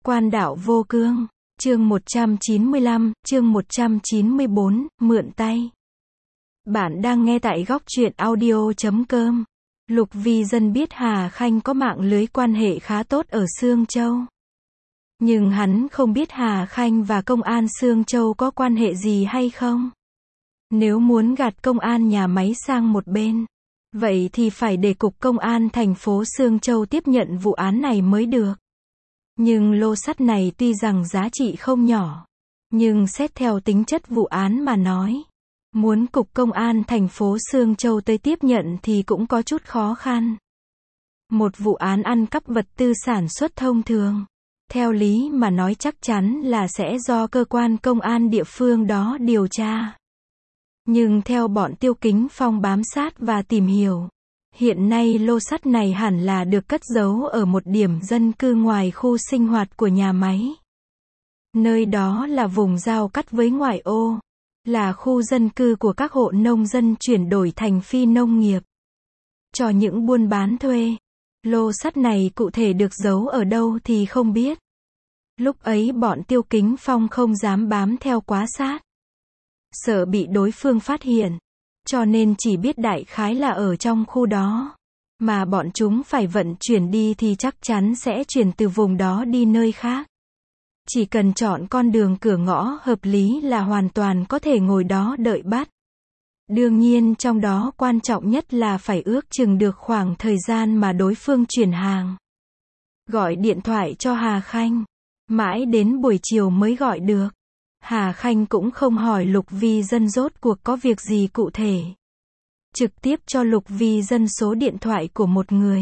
Quan đạo vô cương. Chương 195, chương 194, mượn tay. Bạn đang nghe tại góc truyện audio.com. Lục Vi Dân biết Hà Khanh có mạng lưới quan hệ khá tốt ở Sương Châu. Nhưng hắn không biết Hà Khanh và công an Sương Châu có quan hệ gì hay không. Nếu muốn gạt công an nhà máy sang một bên, vậy thì phải để cục công an thành phố Sương Châu tiếp nhận vụ án này mới được. Nhưng lô sắt này tuy rằng giá trị không nhỏ, nhưng xét theo tính chất vụ án mà nói, muốn cục công an thành phố Sương Châu tới tiếp nhận thì cũng có chút khó khăn. Một vụ án ăn cắp vật tư sản xuất thông thường, theo lý mà nói chắc chắn là sẽ do cơ quan công an địa phương đó điều tra. Nhưng theo bọn Tiêu Kính Phong bám sát và tìm hiểu, hiện nay lô sắt này hẳn là được cất giấu ở một điểm dân cư ngoài khu sinh hoạt của nhà máy. Nơi đó là vùng giao cắt với ngoại ô, là khu dân cư của các hộ nông dân chuyển đổi thành phi nông nghiệp, cho những buôn bán thuê. Lô sắt này cụ thể được giấu ở đâu thì không biết. Lúc ấy bọn Tiêu Kính Phong không dám bám theo quá sát, sợ bị đối phương phát hiện, cho nên chỉ biết đại khái là ở trong khu đó. Mà bọn chúng phải vận chuyển đi thì chắc chắn sẽ chuyển từ vùng đó đi nơi khác. Chỉ cần chọn con đường cửa ngõ hợp lý là hoàn toàn có thể ngồi đó đợi bắt. Đương nhiên trong đó quan trọng nhất là phải ước chừng được khoảng thời gian mà đối phương chuyển hàng. Gọi điện thoại cho Hà Khanh, mãi đến buổi chiều mới gọi được. Hà Khanh cũng không hỏi Lục Vi Dân rốt cuộc có việc gì cụ thể. Trực tiếp cho Lục Vi Dân số điện thoại của một người.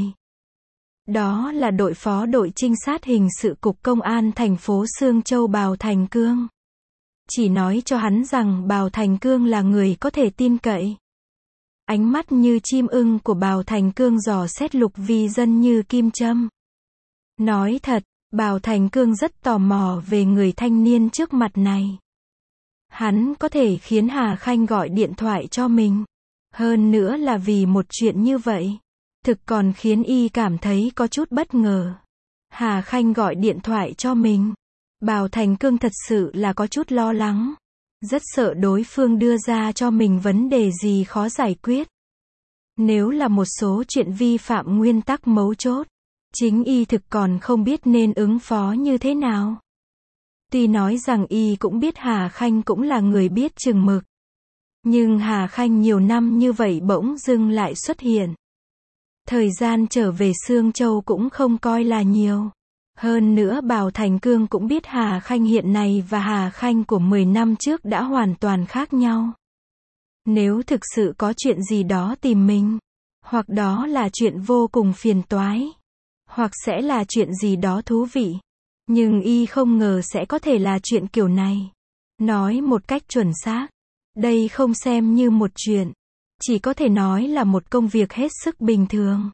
Đó là đội phó đội trinh sát hình sự cục công an thành phố Sương Châu Bào Thành Cương. Chỉ nói cho hắn rằng Bào Thành Cương là người có thể tin cậy. Ánh mắt như chim ưng của Bào Thành Cương dò xét Lục Vi Dân như kim châm. Nói thật, Bào Thành Cương rất tò mò về người thanh niên trước mặt này. Hắn có thể khiến Hà Khanh gọi điện thoại cho mình. Hơn nữa là vì một chuyện như vậy. Thực còn khiến y cảm thấy có chút bất ngờ. Hà Khanh gọi điện thoại cho mình. Bào Thành Cương thật sự là có chút lo lắng. Rất sợ đối phương đưa ra cho mình vấn đề gì khó giải quyết. Nếu là một số chuyện vi phạm nguyên tắc mấu chốt, chính y thực còn không biết nên ứng phó như thế nào. Tuy nói rằng y cũng biết Hà Khanh cũng là người biết chừng mực. Nhưng Hà Khanh nhiều năm như vậy bỗng dưng lại xuất hiện. Thời gian trở về Sương Châu cũng không coi là nhiều. Hơn nữa Bào Thành Cương cũng biết Hà Khanh hiện nay và Hà Khanh của 10 năm trước đã hoàn toàn khác nhau. Nếu thực sự có chuyện gì đó tìm mình, hoặc đó là chuyện vô cùng phiền toái, hoặc sẽ là chuyện gì đó thú vị. Nhưng y không ngờ sẽ có thể là chuyện kiểu này. Nói một cách chuẩn xác, đây không xem như một chuyện, chỉ có thể nói là một công việc hết sức bình thường.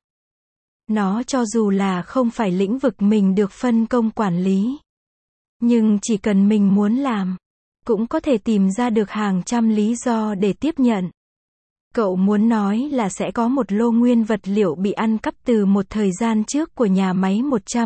Nó cho dù là không phải lĩnh vực mình được phân công quản lý, nhưng chỉ cần mình muốn làm, cũng có thể tìm ra được hàng trăm lý do để tiếp nhận. Cậu muốn nói là sẽ có một lô nguyên vật liệu bị ăn cắp từ một thời gian trước của nhà máy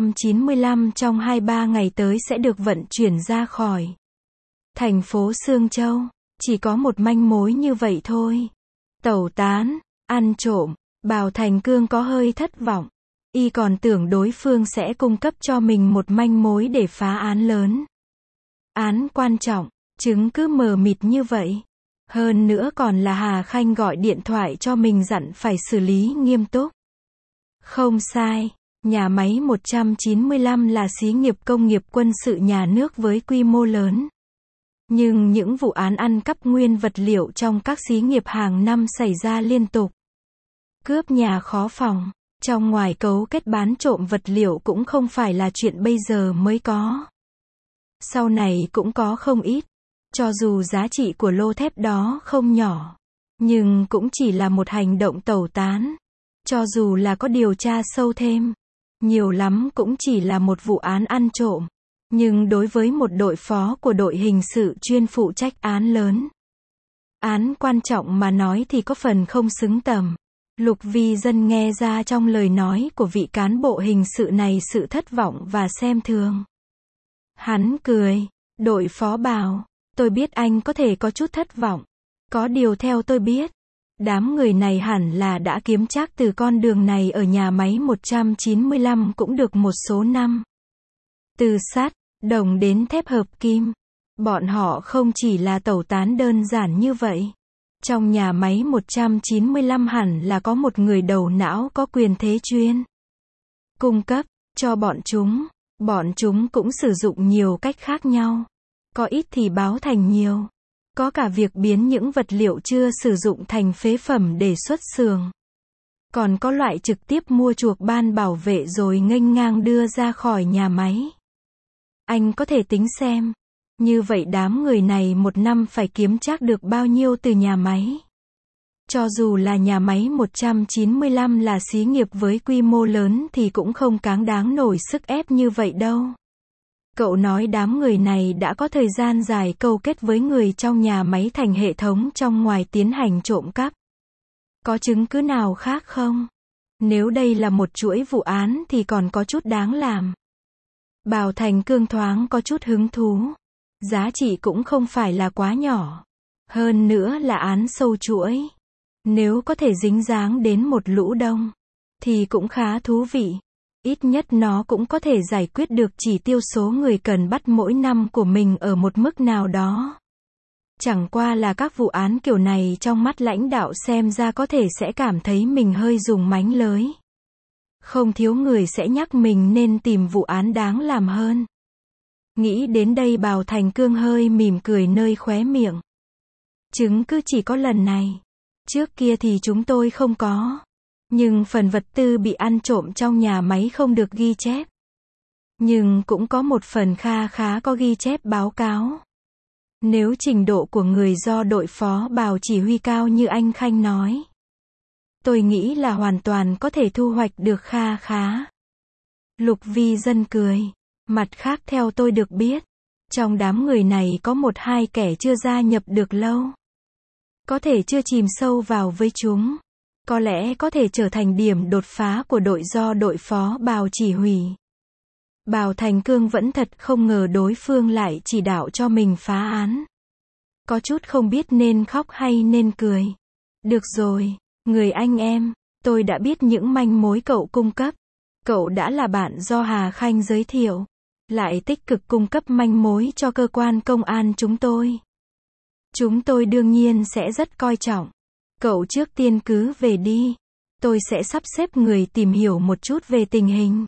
195 trong 2-3 ngày tới sẽ được vận chuyển ra khỏi thành phố Sương Châu. Chỉ có một manh mối như vậy thôi. Tẩu tán, ăn trộm. Bào Thành Cương có hơi thất vọng. Y còn tưởng đối phương sẽ cung cấp cho mình một manh mối để phá án lớn. Án quan trọng, chứng cứ mờ mịt như vậy. Hơn nữa còn là Hà Khanh gọi điện thoại cho mình dặn phải xử lý nghiêm túc. Không sai, nhà máy 195 là xí nghiệp công nghiệp quân sự nhà nước với quy mô lớn. Nhưng những vụ án ăn cắp nguyên vật liệu trong các xí nghiệp hàng năm xảy ra liên tục. Cướp nhà khó phòng, trong ngoài cấu kết bán trộm vật liệu cũng không phải là chuyện bây giờ mới có. Sau này cũng có không ít. Cho dù giá trị của lô thép đó không nhỏ, nhưng cũng chỉ là một hành động tẩu tán. Cho dù là có điều tra sâu thêm, nhiều lắm cũng chỉ là một vụ án ăn trộm. Nhưng đối với một đội phó của đội hình sự chuyên phụ trách án lớn, án quan trọng mà nói thì có phần không xứng tầm. Lục Vi Dân nghe ra trong lời nói của vị cán bộ hình sự này sự thất vọng và xem thường. Hắn cười. Đội phó bảo, tôi biết anh có thể có chút thất vọng. Có điều theo tôi biết, đám người này hẳn là đã kiếm trác từ con đường này ở nhà máy 195 cũng được một số năm. Từ sắt, đồng đến thép hợp kim. Bọn họ không chỉ là tẩu tán đơn giản như vậy. Trong nhà máy 195 hẳn là có một người đầu não có quyền thế chuyên cung cấp cho bọn chúng. Bọn chúng cũng sử dụng nhiều cách khác nhau. Có ít thì báo thành nhiều. Có cả việc biến những vật liệu chưa sử dụng thành phế phẩm để xuất xưởng. Còn có loại trực tiếp mua chuộc ban bảo vệ rồi nghênh ngang đưa ra khỏi nhà máy. Anh có thể tính xem. Như vậy đám người này một năm phải kiếm trác được bao nhiêu từ nhà máy. Cho dù là nhà máy 195 là xí nghiệp với quy mô lớn thì cũng không cáng đáng nổi sức ép như vậy đâu. Cậu nói đám người này đã có thời gian dài câu kết với người trong nhà máy thành hệ thống trong ngoài tiến hành trộm cắp. Có chứng cứ nào khác không? Nếu đây là một chuỗi vụ án thì còn có chút đáng làm. Bào Thành Cương thoáng có chút hứng thú. Giá trị cũng không phải là quá nhỏ. Hơn nữa là án sâu chuỗi. Nếu có thể dính dáng đến một lũ đông, thì cũng khá thú vị. Ít nhất nó cũng có thể giải quyết được chỉ tiêu số người cần bắt mỗi năm của mình ở một mức nào đó. Chẳng qua là các vụ án kiểu này trong mắt lãnh đạo xem ra có thể sẽ cảm thấy mình hơi dùng mánh lới. Không thiếu người sẽ nhắc mình nên tìm vụ án đáng làm hơn. Nghĩ đến đây Bào Thành Cương hơi mỉm cười nơi khóe miệng. Chứng cứ chỉ có lần này. Trước kia thì chúng tôi không có. Nhưng phần vật tư bị ăn trộm trong nhà máy không được ghi chép. Nhưng cũng có một phần kha khá có ghi chép báo cáo. Nếu trình độ của người do đội phó Bào chỉ huy cao như anh Khanh nói, tôi nghĩ là hoàn toàn có thể thu hoạch được kha khá. Lục Vi Dân cười. Mặt khác theo tôi được biết, trong đám người này có một hai kẻ chưa gia nhập được lâu. Có thể chưa chìm sâu vào với chúng. Có lẽ có thể trở thành điểm đột phá của đội do đội phó Bào chỉ huy. Bào Thành Cương vẫn thật không ngờ đối phương lại chỉ đạo cho mình phá án. Có chút không biết nên khóc hay nên cười. Được rồi, người anh em, tôi đã biết những manh mối cậu cung cấp. Cậu đã là bạn do Hà Khanh giới thiệu, lại tích cực cung cấp manh mối cho cơ quan công an chúng tôi. Chúng tôi đương nhiên sẽ rất coi trọng. Cậu trước tiên cứ về đi. Tôi sẽ sắp xếp người tìm hiểu một chút về tình hình.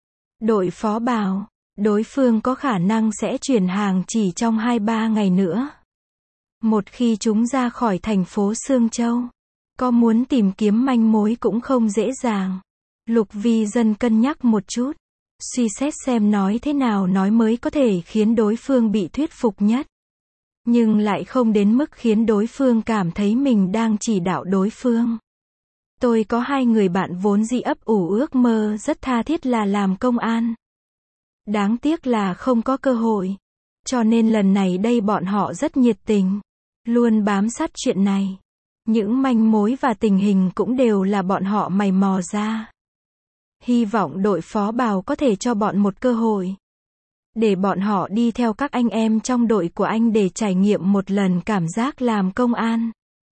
Đội phó bảo, đối phương có khả năng sẽ chuyển hàng chỉ trong 2-3 ngày nữa. Một khi chúng ra khỏi thành phố Sương Châu, có muốn tìm kiếm manh mối cũng không dễ dàng. Lục Vi Dân cân nhắc một chút, suy xét xem nói thế nào nói mới có thể khiến đối phương bị thuyết phục nhất. Nhưng lại không đến mức khiến đối phương cảm thấy mình đang chỉ đạo đối phương. Tôi có hai người bạn vốn dĩ ấp ủ ước mơ rất tha thiết là làm công an. Đáng tiếc là không có cơ hội. Cho nên lần này đây bọn họ rất nhiệt tình. Luôn bám sát chuyện này. Những manh mối và tình hình cũng đều là bọn họ mày mò ra. Hy vọng đội phó Bào có thể cho bọn một cơ hội. Để bọn họ đi theo các anh em trong đội của anh để trải nghiệm một lần cảm giác làm công an.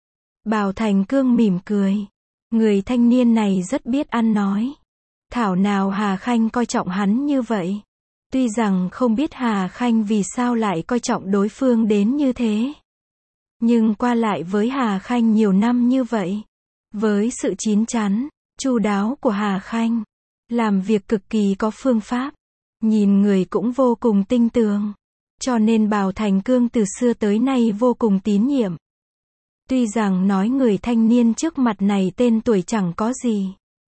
Bào Thành Cương mỉm cười. Người thanh niên này rất biết ăn nói. Thảo nào Hà Khanh coi trọng hắn như vậy. Tuy rằng không biết Hà Khanh vì sao lại coi trọng đối phương đến như thế. Nhưng qua lại với Hà Khanh nhiều năm như vậy. Với sự chín chắn, chu đáo của Hà Khanh. Làm việc cực kỳ có phương pháp. Nhìn người cũng vô cùng tinh tường. Cho nên Bào Thành Cương từ xưa tới nay vô cùng tín nhiệm. Tuy rằng nói người thanh niên trước mặt này tên tuổi chẳng có gì.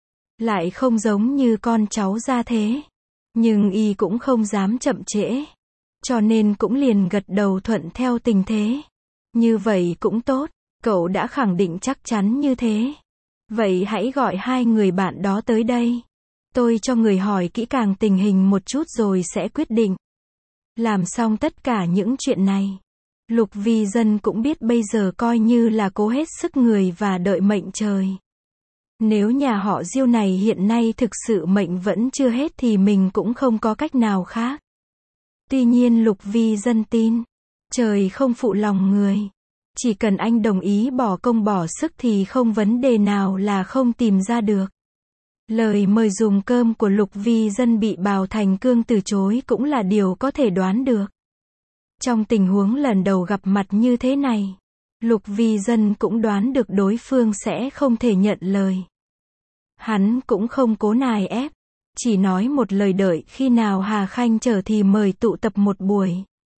Lại không giống như con cháu gia thế. Nhưng y cũng không dám chậm trễ. Cho nên cũng liền gật đầu thuận theo tình thế. Như vậy cũng tốt, cậu đã khẳng định chắc chắn như thế. Vậy hãy gọi hai người bạn đó tới đây. Tôi cho người hỏi kỹ càng tình hình một chút rồi sẽ quyết định. Làm xong tất cả những chuyện này. Lục Vi Dân cũng biết bây giờ coi như là cố hết sức người và đợi mệnh trời. Nếu nhà họ Diêu này hiện nay thực sự mệnh vẫn chưa hết thì mình cũng không có cách nào khác. Tuy nhiên Lục Vi Dân tin, trời không phụ lòng người. Chỉ cần anh đồng ý bỏ công bỏ sức thì không vấn đề nào là không tìm ra được. Lời mời dùng cơm của Lục Vi Dân bị Bào Thành Cương từ chối cũng là điều có thể đoán được. Trong tình huống lần đầu gặp mặt như thế này, Lục Vi Dân cũng đoán được đối phương sẽ không thể nhận lời. Hắn cũng không cố nài ép, chỉ nói một lời đợi khi nào Hà Khanh chờ thì mời tụ tập một buổi.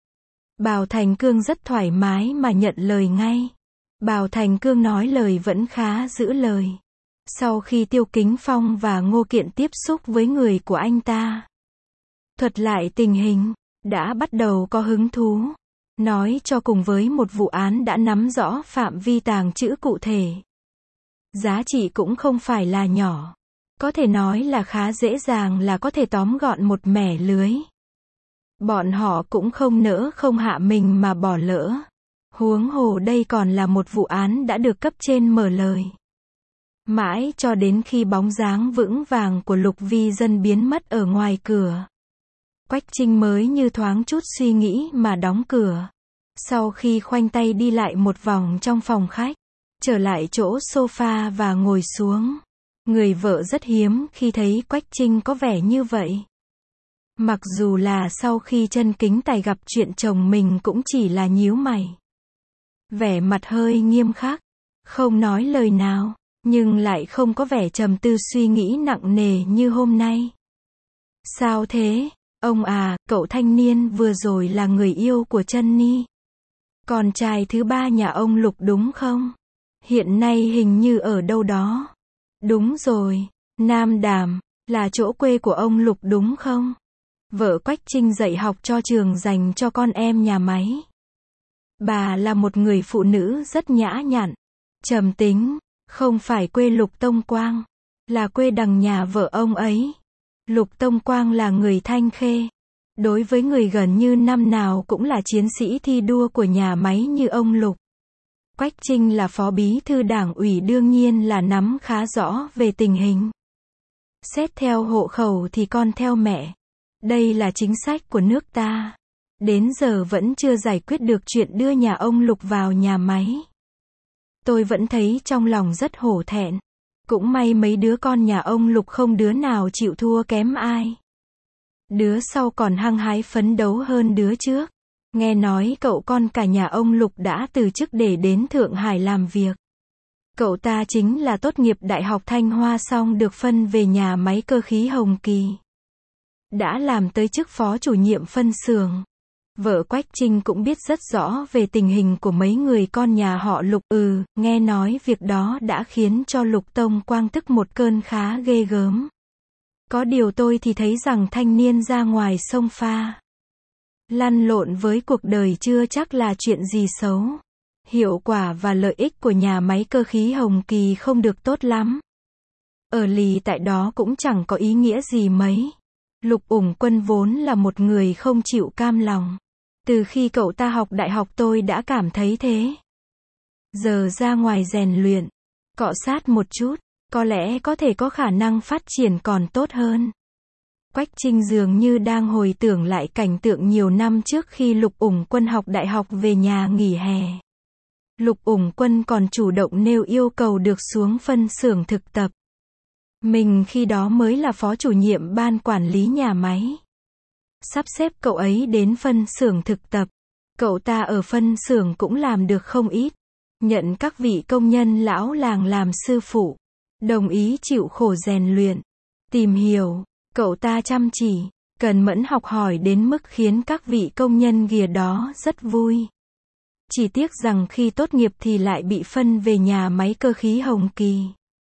Bào Thành Cương rất thoải mái mà nhận lời ngay. Bào Thành Cương nói lời vẫn khá giữ lời. Sau khi Tiêu Kính Phong và Ngô Kiện tiếp xúc với người của anh ta, thuật lại tình hình, đã bắt đầu có hứng thú. Nói cho cùng với một vụ án đã nắm rõ phạm vi tàng trữ cụ thể. Giá trị cũng không phải là nhỏ. Có thể nói là khá dễ dàng là có thể tóm gọn một mẻ lưới. Bọn họ cũng không nỡ không hạ mình mà bỏ lỡ. Huống hồ đây còn là một vụ án đã được cấp trên mở lời. Mãi cho đến khi bóng dáng vững vàng của Lục Vi Dân biến mất ở ngoài cửa, Quách Trinh mới như thoáng chút suy nghĩ mà đóng cửa. Sau khi khoanh tay đi lại một vòng trong phòng khách, trở lại chỗ sofa và ngồi xuống. Người vợ rất hiếm khi thấy Quách Trinh có vẻ như vậy. Mặc dù là sau khi Chân Kính Tài gặp chuyện chồng mình cũng chỉ là nhíu mày. Vẻ mặt hơi nghiêm khắc, không nói lời nào, nhưng lại không có vẻ trầm tư suy nghĩ nặng nề như hôm nay. Sao thế, ông à, cậu thanh niên vừa rồi là người yêu của Trân Ni. Con trai thứ ba nhà ông Lục đúng không? Hiện nay hình như ở đâu đó. Đúng rồi, Nam Đàm, là chỗ quê của ông Lục đúng không? Vợ Quách Trinh dạy học cho trường dành cho con em nhà máy. Bà là một người phụ nữ rất nhã nhặn, trầm tính, không phải quê Lục Tông Quang, là quê đằng nhà vợ ông ấy. Lục Tông Quang là người Thanh Khê. Đối với người gần như năm nào cũng là chiến sĩ thi đua của nhà máy như ông Lục. Quách Trinh là phó bí thư đảng ủy đương nhiên là nắm khá rõ về tình hình. Xét theo hộ khẩu thì con theo mẹ. Đây là chính sách của nước ta. Đến giờ vẫn chưa giải quyết được chuyện đưa nhà ông Lục vào nhà máy. Tôi vẫn thấy trong lòng rất hổ thẹn. Cũng may mấy đứa con nhà ông Lục không đứa nào chịu thua kém ai. Đứa sau còn hăng hái phấn đấu hơn đứa trước. Nghe nói cậu con cả nhà ông Lục đã từ chức để đến Thượng Hải làm việc. Cậu ta chính là tốt nghiệp Đại học Thanh Hoa xong được phân về nhà máy cơ khí Hồng Kỳ. Đã làm tới chức phó chủ nhiệm phân xưởng. Vợ Quách Trinh cũng biết rất rõ về tình hình của mấy người con nhà họ Lục. Nghe nói việc đó đã khiến cho Lục Tông Quang tức một cơn khá ghê gớm. Có điều tôi thì thấy rằng thanh niên ra ngoài sông pha, lăn lộn với cuộc đời chưa chắc là chuyện gì xấu. Hiệu quả và lợi ích của nhà máy cơ khí Hồng Kỳ không được tốt lắm. Ở lì tại đó cũng chẳng có ý nghĩa gì mấy. Lục Ủng Quân vốn là một người không chịu cam lòng. Từ khi cậu ta học đại học tôi đã cảm thấy thế. Giờ ra ngoài rèn luyện, cọ sát một chút, có lẽ có thể có khả năng phát triển còn tốt hơn. Quách Trinh dường như đang hồi tưởng lại cảnh tượng nhiều năm trước khi Lục Ủng Quân học đại học về nhà nghỉ hè. Lục Ủng Quân còn chủ động nêu yêu cầu được xuống phân xưởng thực tập. Mình khi đó mới là phó chủ nhiệm ban quản lý nhà máy. Sắp xếp cậu ấy đến phân xưởng thực tập. Cậu ta ở phân xưởng cũng làm được không ít. Nhận các vị công nhân lão làng làm sư phụ. Đồng ý chịu khổ rèn luyện, tìm hiểu. Cậu ta chăm chỉ, cần mẫn học hỏi đến mức khiến các vị công nhân ghìa đó rất vui. Chỉ tiếc rằng khi tốt nghiệp thì lại bị phân về nhà máy cơ khí Hồng Kỳ.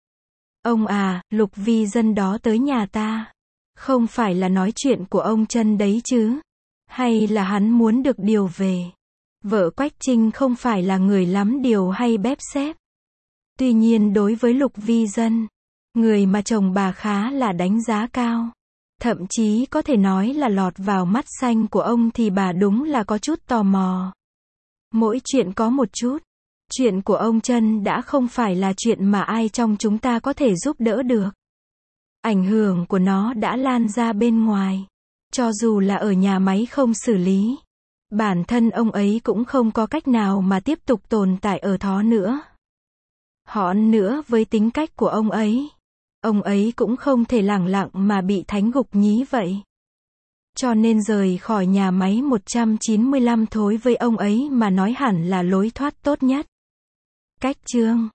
Ông à, Lục Vi Dân đó tới nhà ta. Không phải là nói chuyện của ông Trân đấy chứ? Hay là hắn muốn được điều về? Vợ Quách Trinh không phải là người lắm điều hay bép xép. Tuy nhiên đối với Lục Vi Dân, người mà chồng bà khá là đánh giá cao. Thậm chí có thể nói là lọt vào mắt xanh của ông thì bà đúng là có chút tò mò. Mỗi chuyện có một chút. Chuyện của ông Trân đã không phải là chuyện mà ai trong chúng ta có thể giúp đỡ được. Ảnh hưởng của nó đã lan ra bên ngoài. Cho dù là ở nhà máy không xử lý, bản thân ông ấy cũng không có cách nào mà tiếp tục tồn tại ở đó nữa. Hơn nữa với tính cách của ông ấy cũng không thể lẳng lặng mà bị thánh gục nhí vậy. Cho nên rời khỏi nhà máy 195 thối với ông ấy mà nói hẳn là lối thoát tốt nhất. Cách chương